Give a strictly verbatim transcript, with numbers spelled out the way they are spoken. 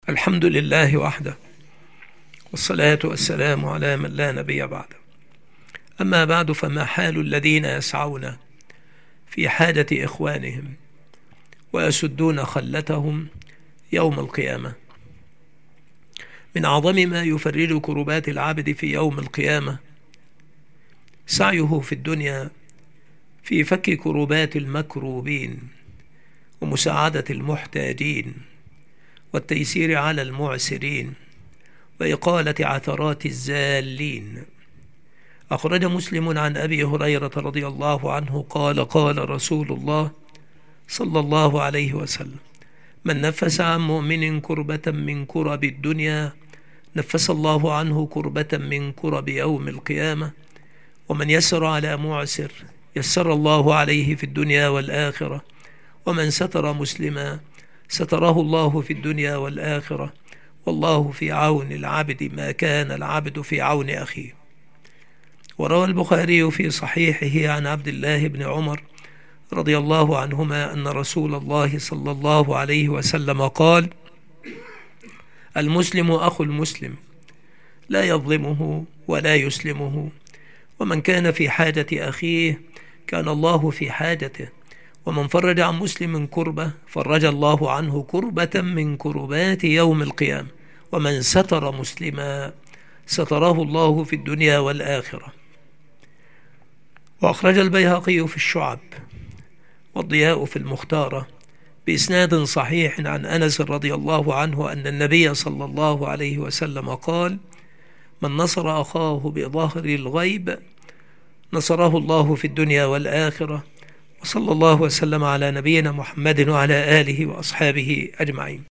الحمد لله وحده، والصلاة والسلام على من لا نبي بعده. أما بعد، فما حال الذين يسعون في حاجة إخوانهم ويسدون خلتهم يوم القيامة؟ من أعظم ما يفرج كربات العبد في يوم القيامة سعيه في الدنيا في فك كربات المكروبين ومساعدة المحتاجين والتيسير على المعسرين وإقالة عثرات الزالين. أخرج مسلم عن أبي هريرة رضي الله عنه قال: قال رسول الله صلى الله عليه وسلم: من نفس عن مؤمن كربة من كرب الدنيا نفس الله عنه كربة من كرب يوم القيامة، ومن يسر على معسر يسر الله عليه في الدنيا والآخرة، ومن ستر مسلما ستره الله في الدنيا والآخرة، والله في عون العبد ما كان العبد في عون أخيه. وروى البخاري في صحيحه عن عبد الله بن عمر رضي الله عنهما أن رسول الله صلى الله عليه وسلم قال: المسلم أخو المسلم لا يظلمه ولا يسلمه، ومن كان في حاجة أخيه كان الله في حاجته، ومن فرج عن مسلم كربة فرج الله عنه كربة من كربات يوم القيامة، ومن ستر مسلما ستره الله في الدنيا والآخرة. وأخرج البيهقي في الشعب والضياء في المختارة بإسناد صحيح عن أنس رضي الله عنه أن النبي صلى الله عليه وسلم قال: من نصر أخاه بظهر الغيب نصره الله في الدنيا والآخرة. وصلى الله وسلم على نبينا محمد وعلى آله وأصحابه أجمعين.